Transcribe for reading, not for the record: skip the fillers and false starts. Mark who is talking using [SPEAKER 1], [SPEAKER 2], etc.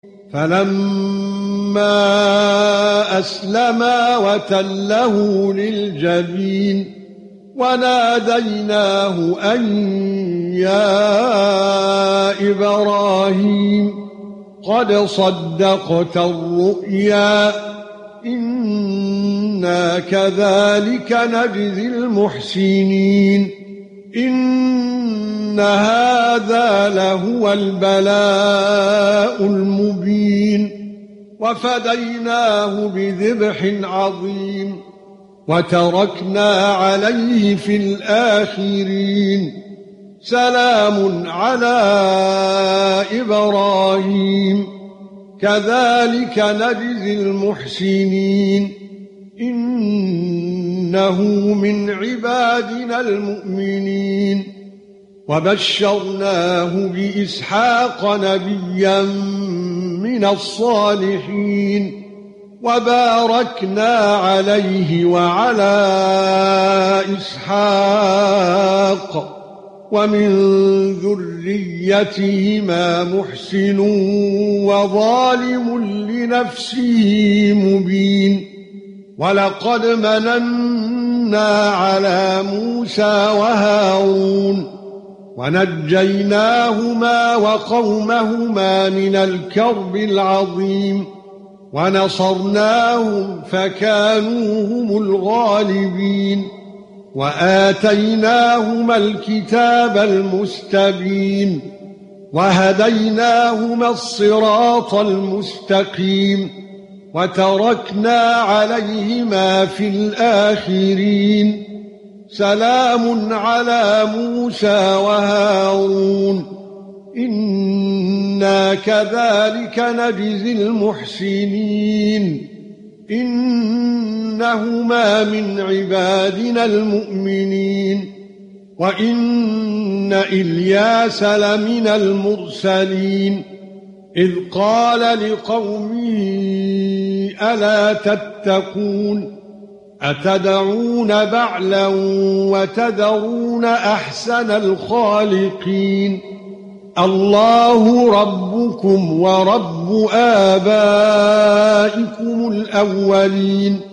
[SPEAKER 1] فَلَمَّا أَسْلَمَا وَتَلَّهُ لِلْجَبِينِ وَنَادَيْنَاهُ أَن يَا إِبْرَاهِيمُ قَدْ صَدَّقْتَ الرُّؤْيَا إِنَّا كَذَلِكَ نَجْزِي الْمُحْسِنِينَ إِنَّ هَذَا لَهُوَ الْبَلَاءُ الْمُبِينُ وَفَدَيْنَاهُ بِذِبْحٍ عَظِيمٍ وَتَرَكْنَا عَلَيْهِ فِي الْآخِرِينَ سَلَامٌ عَلَى إِبْرَاهِيمَ كَذَلِكَ نَجْزِي الْمُحْسِنِينَ إِنَّهُ مِنْ عِبَادِنَا الْمُؤْمِنِينَ وَبَشَّرْنَاهُ بِإِسْحَاقَ نَبِيًّا مِنَ الصَّالِحِينَ وَبَارَكْنَا عَلَيْهِ وَعَلَى إِسْحَاقَ وَمِن ذُرِّيَّتِهِمَا مُحْسِنٌ وَظَالِمٌ لِنَفْسِهِ مُبِينٌ وَلَقَدْ مَنَنَّا عَلَى مُوسَى وَهَارُونَ وَنَجَّيْنَاهُمَا وَقَوْمَهُمَا مِنَ الْكَرْبِ الْعَظِيمِ وَنَصَرْنَاهُمْ فَكَانُوا هُمُ الْغَالِبِينَ وَآتَيْنَاهُمَا الْكِتَابَ الْمُسْتَبِينَ وَهَدَيْنَاهُمَا الصِّرَاطَ الْمُسْتَقِيمَ وَتَرَكْنَا عَلَيْهِمَا فِي الْآخِرِينَ سَلَامٌ عَلَى مُوسَى وَهَارُونَ إِنَّا كَذَلِكَ نَجْزِي الْمُحْسِنِينَ إِنَّهُمَا مِنْ عِبَادِنَا الْمُؤْمِنِينَ وَإِنَّ إِلْيَاسَ لَمِنَ الْمُرْسَلِينَ إِذْ قَالَ لِقَوْمِهِ أَلَا تَتَّقُونَ أَتَدْعُونَ بَعْلًا وَتَذَرُونَ أَحْسَنَ الْخَالِقِينَ اللَّهُ رَبُّكُمْ وَرَبُّ آبَائِكُمُ الْأَوَّلِينَ